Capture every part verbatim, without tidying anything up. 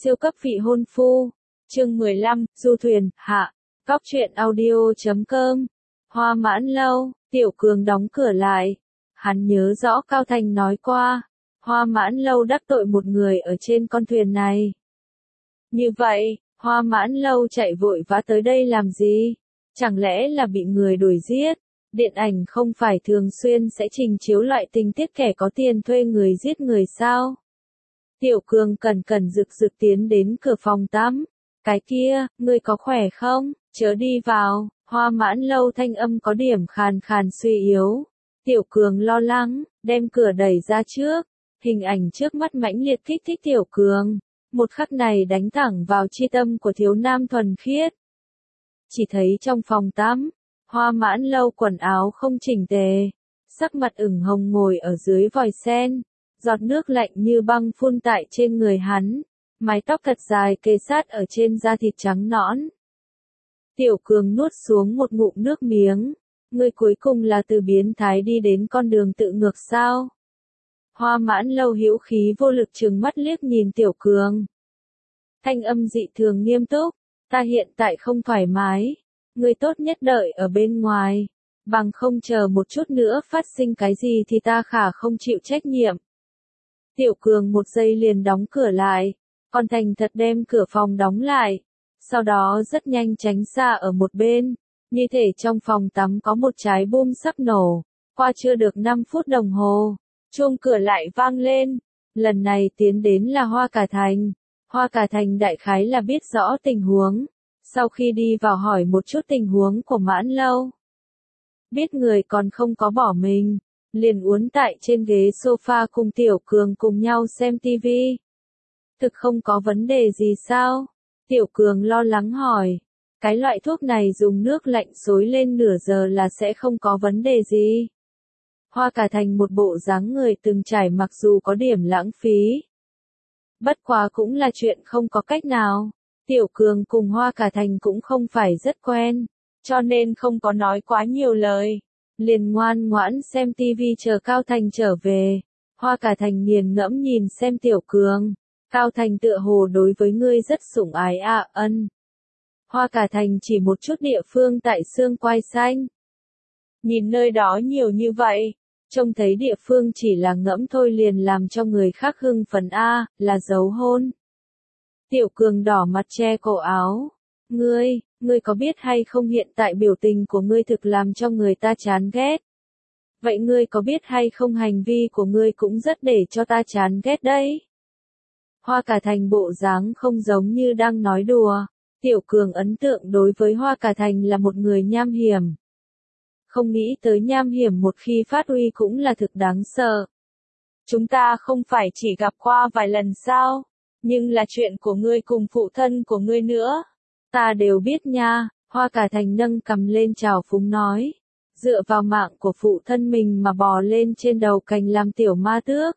Siêu cấp vị hôn phu. Chương mười lăm, du thuyền, hạ. Góc truyện audio chấm com. Hoa Mãn Lâu, Tiểu Cường đóng cửa lại. Hắn nhớ rõ Cao Thành nói qua, Hoa Mãn Lâu đắc tội một người ở trên con thuyền này. Như vậy, Hoa Mãn Lâu chạy vội vã tới đây làm gì? Chẳng lẽ là bị người đuổi giết? Điện ảnh không phải thường xuyên sẽ trình chiếu loại tình tiết kẻ có tiền thuê người giết người sao? Tiểu Cường cẩn cẩn rực rực tiến đến cửa phòng tắm. Cái kia, ngươi có khỏe không? Chớ đi vào. Hoa Mãn Lâu thanh âm có điểm khàn khàn suy yếu. Tiểu Cường lo lắng, đem cửa đẩy ra trước. Hình ảnh trước mắt mãnh liệt kích thích Tiểu Cường. Một khắc này đánh thẳng vào chi tâm của thiếu nam thuần khiết. Chỉ thấy trong phòng tắm, Hoa Mãn Lâu quần áo không chỉnh tề, sắc mặt ửng hồng ngồi ở dưới vòi sen, giọt nước lạnh như băng phun tại trên người hắn, mái tóc thật dài kề sát ở trên da thịt trắng nõn. Tiểu Cường nuốt xuống một ngụm nước miếng, ngươi cuối cùng là từ biến thái đi đến con đường tự ngược sao? Hoa Mãn Lâu hữu khí vô lực trừng mắt liếc nhìn Tiểu Cường. Thanh âm dị thường nghiêm túc, ta hiện tại không thoải mái, ngươi tốt nhất đợi ở bên ngoài, bằng không chờ một chút nữa phát sinh cái gì thì ta khả không chịu trách nhiệm. Tiểu Cường một giây liền đóng cửa lại, còn thành thật đem cửa phòng đóng lại, sau đó rất nhanh tránh xa ở một bên, như thể trong phòng tắm có một trái bom sắp nổ. Qua chưa được năm phút đồng hồ, chuông cửa lại vang lên, lần này tiến đến là Hoa Cả Thành. Hoa Cả Thành đại khái là biết rõ tình huống, sau khi đi vào hỏi một chút tình huống của Mãn Lâu. Biết người còn không có bỏ mình, liền uốn tại trên ghế sofa cùng Tiểu Cường cùng nhau xem tivi. Thực không có vấn đề gì sao? Tiểu Cường lo lắng hỏi. Cái loại thuốc này dùng nước lạnh xối lên nửa giờ là sẽ không có vấn đề gì. Hoa Cả Thành một bộ dáng người từng trải mặc dù có điểm lãng phí. Bất quá cũng là chuyện không có cách nào. Tiểu Cường cùng Hoa Cả Thành cũng không phải rất quen, cho nên không có nói quá nhiều lời. Liền ngoan ngoãn xem tivi chờ Cao Thành trở về. Hoa Cả Thành nghiền ngẫm nhìn xem Tiểu Cường. Cao Thành tựa hồ đối với ngươi rất sủng ái ạ ân. Hoa Cả Thành chỉ một chút địa phương tại xương quai xanh. Nhìn nơi đó nhiều như vậy, trông thấy địa phương chỉ là ngẫm thôi liền làm cho người khác hưng phấn a, là dấu hôn. Tiểu Cường đỏ mặt che cổ áo. Ngươi, ngươi có biết hay không hiện tại biểu tình của ngươi thực làm cho người ta chán ghét. Vậy ngươi có biết hay không hành vi của ngươi cũng rất để cho ta chán ghét đấy. Hoa Cả Thành bộ dáng không giống như đang nói đùa. Tiểu Cường ấn tượng đối với Hoa Cả Thành là một người nham hiểm. Không nghĩ tới nham hiểm một khi phát huy cũng là thực đáng sợ. Chúng ta không phải chỉ gặp qua vài lần sao, nhưng là chuyện của ngươi cùng phụ thân của ngươi nữa. Ta đều biết nha, Hoa Cả Thành nâng cầm lên trào phúng nói. Dựa vào mạng của phụ thân mình mà bò lên trên đầu cành làm tiểu ma tước.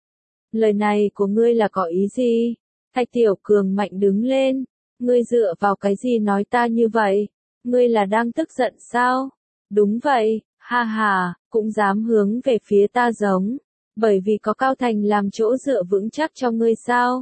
Lời này của ngươi là có ý gì? Thạch Tiểu Cường mạnh đứng lên. Ngươi dựa vào cái gì nói ta như vậy? Ngươi là đang tức giận sao? Đúng vậy, ha ha, cũng dám hướng về phía ta giống. Bởi vì có Cao Thành làm chỗ dựa vững chắc cho ngươi sao?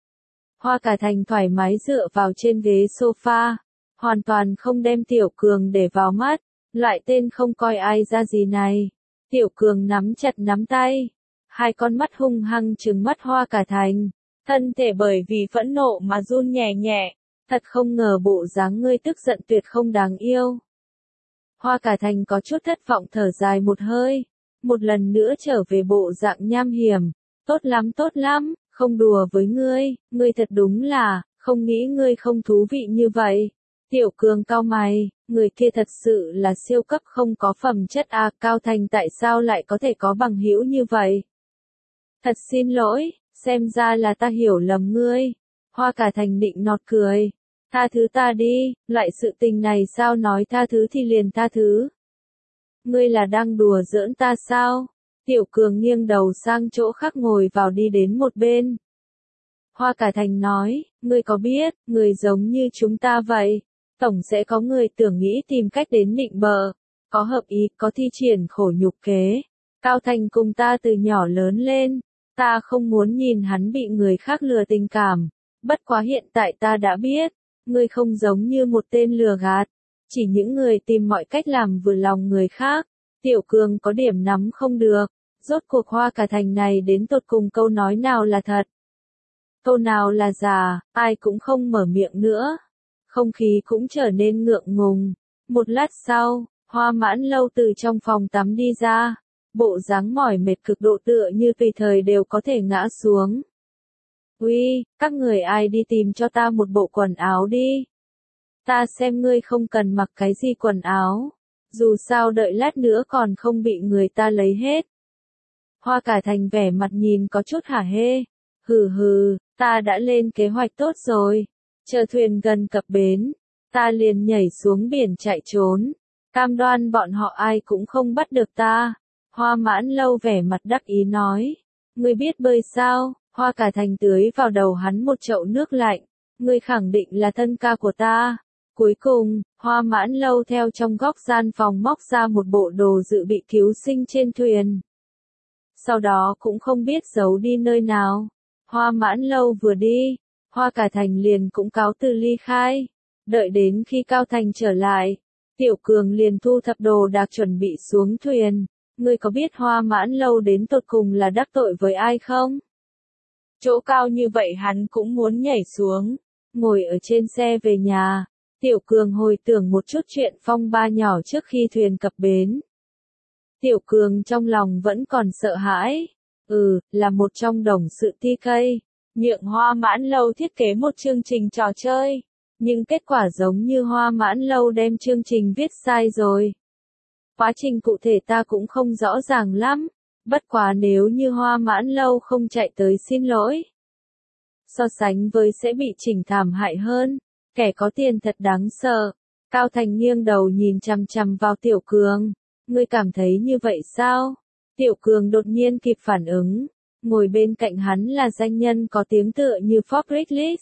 Hoa Cả Thành thoải mái dựa vào trên ghế sofa, hoàn toàn không đem Tiểu Cường để vào mắt, loại tên không coi ai ra gì này. Tiểu Cường nắm chặt nắm tay, hai con mắt hung hăng trừng mắt Hoa Cả Thành, thân thể bởi vì phẫn nộ mà run nhẹ nhẹ, thật không ngờ bộ dáng ngươi tức giận tuyệt không đáng yêu. Hoa Cả Thành có chút thất vọng thở dài một hơi, một lần nữa trở về bộ dạng nham hiểm, tốt lắm tốt lắm. Không đùa với ngươi, ngươi thật đúng là, không nghĩ ngươi không thú vị như vậy. Tiểu Cường cau mày, người kia thật sự là siêu cấp không có phẩm chất à, Cao Thành tại sao lại có thể có bằng hữu như vậy? Thật xin lỗi, xem ra là ta hiểu lầm ngươi. Hoa Cả Thành nịnh nọt cười. Tha thứ ta đi, loại sự tình này sao nói tha thứ thì liền tha thứ. Ngươi là đang đùa giỡn ta sao? Tiểu Cường nghiêng đầu sang chỗ khác ngồi vào đi đến một bên. Hoa Cả Thành nói, ngươi có biết, người giống như chúng ta vậy, tổng sẽ có người tưởng nghĩ tìm cách đến nịnh bợ, có hợp ý, có thi triển khổ nhục kế. Cao Thành cùng ta từ nhỏ lớn lên, ta không muốn nhìn hắn bị người khác lừa tình cảm, Bất quá hiện tại ta đã biết, ngươi không giống như một tên lừa gạt, chỉ những người tìm mọi cách làm vừa lòng người khác. Tiểu Cường có điểm nắm không được, rốt cuộc Hoa Cả Thành này đến tột cùng câu nói nào là thật, câu nào là giả, ai cũng không mở miệng nữa. Không khí cũng trở nên ngượng ngùng. Một lát sau, Hoa Mãn Lâu từ trong phòng tắm đi ra, bộ dáng mỏi mệt cực độ tựa như tùy thời đều có thể ngã xuống. Uy, các người ai đi tìm cho ta một bộ quần áo đi. Ta xem ngươi không cần mặc cái gì quần áo, dù sao đợi lát nữa còn không bị người ta lấy hết. Hoa Cả Thành vẻ mặt nhìn có chút hả hê. Hừ hừ, ta đã lên kế hoạch tốt rồi. Chờ thuyền gần cập bến, ta liền nhảy xuống biển chạy trốn. Cam đoan bọn họ ai cũng không bắt được ta. Hoa Mãn Lâu vẻ mặt đắc ý nói. Ngươi biết bơi sao? Hoa Cả Thành tưới vào đầu hắn một chậu nước lạnh. Ngươi khẳng định là thân ca của ta. Cuối cùng, Hoa Mãn Lâu theo trong góc gian phòng móc ra một bộ đồ dự bị cứu sinh trên thuyền. Sau đó cũng không biết giấu đi nơi nào. Hoa Mãn Lâu vừa đi, Hoa Cả Thành liền cũng cáo từ ly khai. Đợi đến khi Cao Thành trở lại, Tiểu Cường liền thu thập đồ đạc chuẩn bị xuống thuyền. Ngươi có biết Hoa Mãn Lâu đến tột cùng là đắc tội với ai không? Chỗ cao như vậy hắn cũng muốn nhảy xuống. Ngồi ở trên xe về nhà, Tiểu Cường hồi tưởng một chút chuyện phong ba nhỏ trước khi thuyền cập bến. Tiểu Cường trong lòng vẫn còn sợ hãi. Ừ, là một trong đồng sự ti cây. Nhượng Hoa Mãn Lâu thiết kế một chương trình trò chơi. Nhưng kết quả giống như Hoa Mãn Lâu đem chương trình viết sai rồi. Quá trình cụ thể ta cũng không rõ ràng lắm. Bất quá nếu như Hoa Mãn Lâu không chạy tới xin lỗi, so sánh với sẽ bị chỉnh thảm hại hơn. Kẻ có tiền thật đáng sợ. Cao Thành nghiêng đầu nhìn chằm chằm vào Tiểu Cường. Ngươi cảm thấy như vậy sao? Tiểu Cường đột nhiên kịp phản ứng. Ngồi bên cạnh hắn là danh nhân có tiếng tựa như Fabric.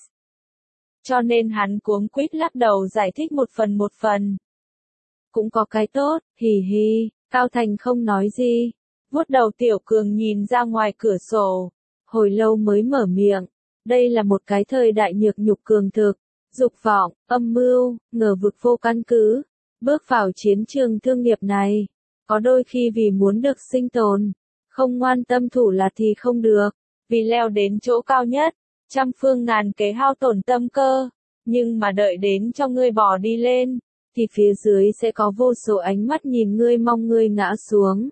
Cho nên hắn cuống quýt lắc đầu giải thích một phần một phần. Cũng có cái tốt, hì hì. Cao Thành không nói gì. Vuốt đầu Tiểu Cường nhìn ra ngoài cửa sổ. Hồi lâu mới mở miệng. Đây là một cái thời đại nhược nhục cường thực. Dục vọng, âm mưu, ngờ vực vô căn cứ. Bước vào chiến trường thương nghiệp này, có đôi khi vì muốn được sinh tồn, không ngoan tâm thủ là thì không được. Vì leo đến chỗ cao nhất, trăm phương ngàn kế hao tổn tâm cơ. Nhưng mà đợi đến cho ngươi bỏ đi lên, thì phía dưới sẽ có vô số ánh mắt nhìn ngươi mong ngươi ngã xuống.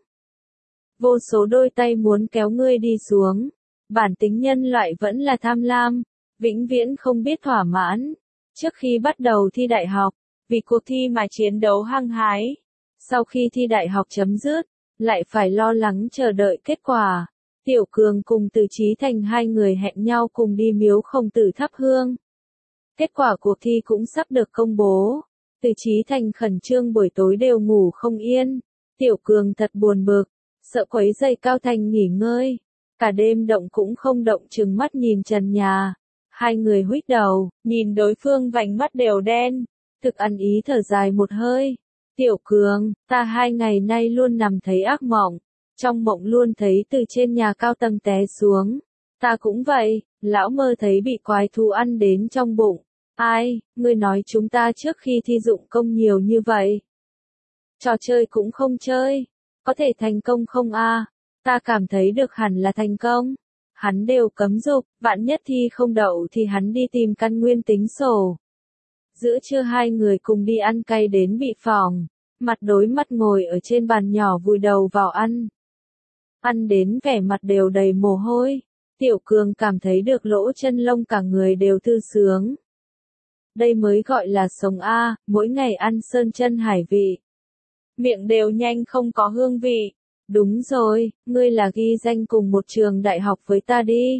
Vô số đôi tay muốn kéo ngươi đi xuống. Bản tính nhân loại vẫn là tham lam, vĩnh viễn không biết thỏa mãn. Trước khi bắt đầu thi đại học, vì cuộc thi mà chiến đấu hăng hái. Sau khi thi đại học chấm dứt, lại phải lo lắng chờ đợi kết quả. Tiểu Cường cùng Từ Chí Thành hai người hẹn nhau cùng đi miếu Khổng Tử thắp hương. Kết quả cuộc thi cũng sắp được công bố. Từ Chí Thành khẩn trương buổi tối đều ngủ không yên. Tiểu Cường thật buồn bực, sợ quấy rầy Cao Thành nghỉ ngơi. Cả đêm động cũng không động trừng mắt nhìn trần nhà. Hai người huých đầu, nhìn đối phương vành mắt đều đen. Thực ăn ý thở dài một hơi. Tiểu Cường, ta hai ngày nay luôn nằm thấy ác mộng. Trong mộng luôn thấy từ trên nhà cao tầng té xuống. Ta cũng vậy, lão mơ thấy bị quái thú ăn đến trong bụng. Ai, ngươi nói chúng ta trước khi thi dụng công nhiều như vậy. Trò chơi cũng không chơi. Có thể thành công không a? Ta cảm thấy được hẳn là thành công. Hắn đều cấm dục, vạn nhất thi không đậu thì hắn đi tìm căn nguyên tính sổ. Giữa trưa hai người cùng đi ăn cay đến bị phỏng, mặt đối mặt ngồi ở trên bàn nhỏ vùi đầu vào ăn. Ăn đến vẻ mặt đều đầy mồ hôi, Tiểu Cường cảm thấy được lỗ chân lông cả người đều thư sướng. Đây mới gọi là sống a, mỗi ngày ăn sơn chân hải vị. Miệng đều nhanh không có hương vị. Đúng rồi, ngươi là ghi danh cùng một trường đại học với ta đi.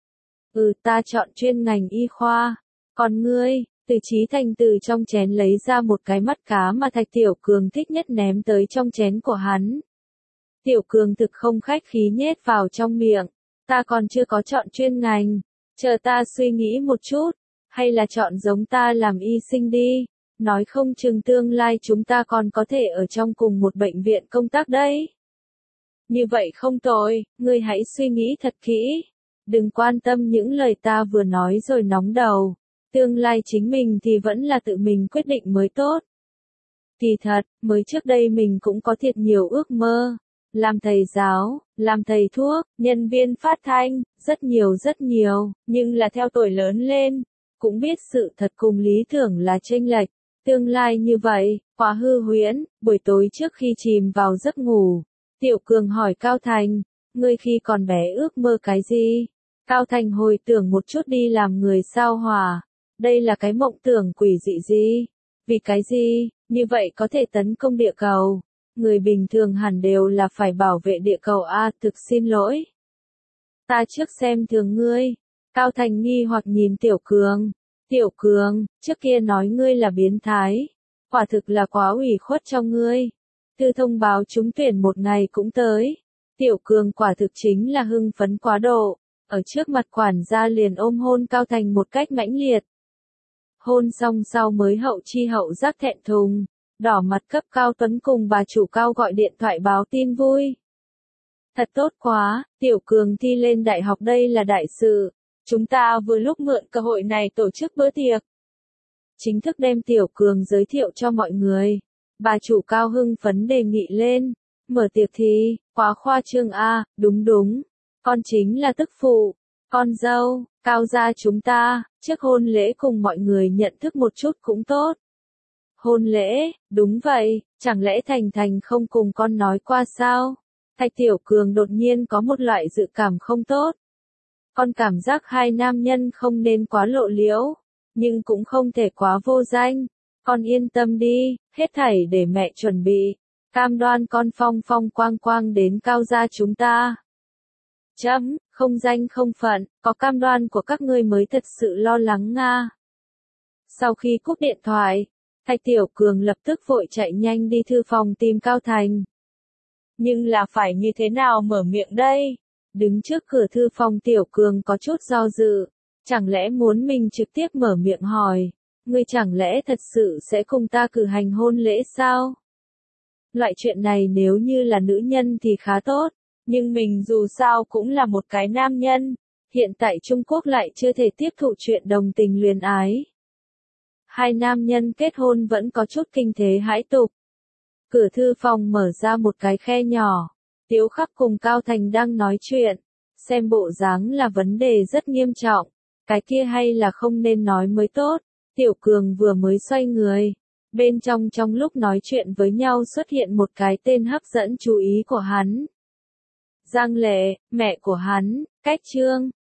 Ừ, ta chọn chuyên ngành y khoa. Còn ngươi? Từ Chí Thành từ trong chén lấy ra một cái mắt cá mà Thạch Tiểu Cường thích nhất ném tới trong chén của hắn. Tiểu Cường thực không khách khí nhét vào trong miệng. Ta còn chưa có chọn chuyên ngành. Chờ ta suy nghĩ một chút. Hay là chọn giống ta làm y sinh đi. Nói không chừng tương lai chúng ta còn có thể ở trong cùng một bệnh viện công tác đấy. Như vậy không tồi, ngươi hãy suy nghĩ thật kỹ. Đừng quan tâm những lời ta vừa nói rồi nóng đầu. Tương lai chính mình thì vẫn là tự mình quyết định mới tốt. Kỳ thật, mới trước đây mình cũng có thiệt nhiều ước mơ. Làm thầy giáo, làm thầy thuốc, nhân viên phát thanh, rất nhiều rất nhiều, nhưng là theo tuổi lớn lên, cũng biết sự thật cùng lý tưởng là chênh lệch. Tương lai như vậy, quá hư huyễn. Buổi tối trước khi chìm vào giấc ngủ, Tiểu Cường hỏi Cao Thành, ngươi khi còn bé ước mơ cái gì? Cao Thành hồi tưởng một chút đi làm người sao hỏa. Đây là cái mộng tưởng quỷ dị gì? Vì cái gì? Như vậy có thể tấn công địa cầu. Người bình thường hẳn đều là phải bảo vệ địa cầu a, thực xin lỗi. Ta trước xem thường ngươi. Cao Thành nghi hoặc nhìn Tiểu Cường. Tiểu Cường, trước kia nói ngươi là biến thái. Quả thực là quá ủy khuất cho ngươi. Thư thông báo trúng tuyển một ngày cũng tới. Tiểu Cường quả thực chính là hưng phấn quá độ. Ở trước mặt quản gia liền ôm hôn Cao Thành một cách mãnh liệt. Hôn xong sau mới hậu chi hậu giác thẹn thùng. Đỏ mặt cấp Cao Tuấn cùng bà chủ Cao gọi điện thoại báo tin vui. Thật tốt quá, Tiểu Cường thi lên đại học đây là đại sự. Chúng ta vừa lúc mượn cơ hội này tổ chức bữa tiệc. Chính thức đem Tiểu Cường giới thiệu cho mọi người. Bà chủ Cao hưng phấn đề nghị lên. Mở tiệc thì, quá khoa trương a, đúng đúng. Con chính là tức phụ, con dâu, Cao gia chúng ta, trước hôn lễ cùng mọi người nhận thức một chút cũng tốt. Hôn lễ, đúng vậy, chẳng lẽ Thành Thành không cùng con nói qua sao? Thạch Tiểu Cường đột nhiên có một loại dự cảm không tốt. Con cảm giác hai nam nhân không nên quá lộ liễu, nhưng cũng không thể quá vô danh. Con yên tâm đi, hết thảy để mẹ chuẩn bị. Cam đoan con phong phong quang quang đến Cao gia chúng ta. Chấm, không danh không phận, có cam đoan của các ngươi mới thật sự lo lắng nga. Sau khi cúp điện thoại, Thạch Tiểu Cường lập tức vội chạy nhanh đi thư phòng tìm Cao Thành. Nhưng là phải như thế nào mở miệng đây? Đứng trước cửa thư phòng Tiểu Cường có chút do dự. Chẳng lẽ muốn mình trực tiếp mở miệng hỏi, ngươi chẳng lẽ thật sự sẽ cùng ta cử hành hôn lễ sao? Loại chuyện này nếu như là nữ nhân thì khá tốt, nhưng mình dù sao cũng là một cái nam nhân, hiện tại Trung Quốc lại chưa thể tiếp thụ chuyện đồng tình luyến ái. Hai nam nhân kết hôn vẫn có chút kinh thế hãi tục. Cửa thư phòng mở ra một cái khe nhỏ, Tiếu Khắc cùng Cao Thành đang nói chuyện, xem bộ dáng là vấn đề rất nghiêm trọng, cái kia hay là không nên nói mới tốt. Tiểu Cường vừa mới xoay người, bên trong trong lúc nói chuyện với nhau xuất hiện một cái tên hấp dẫn chú ý của hắn. Giang Lệ, mẹ của hắn, cách Trương,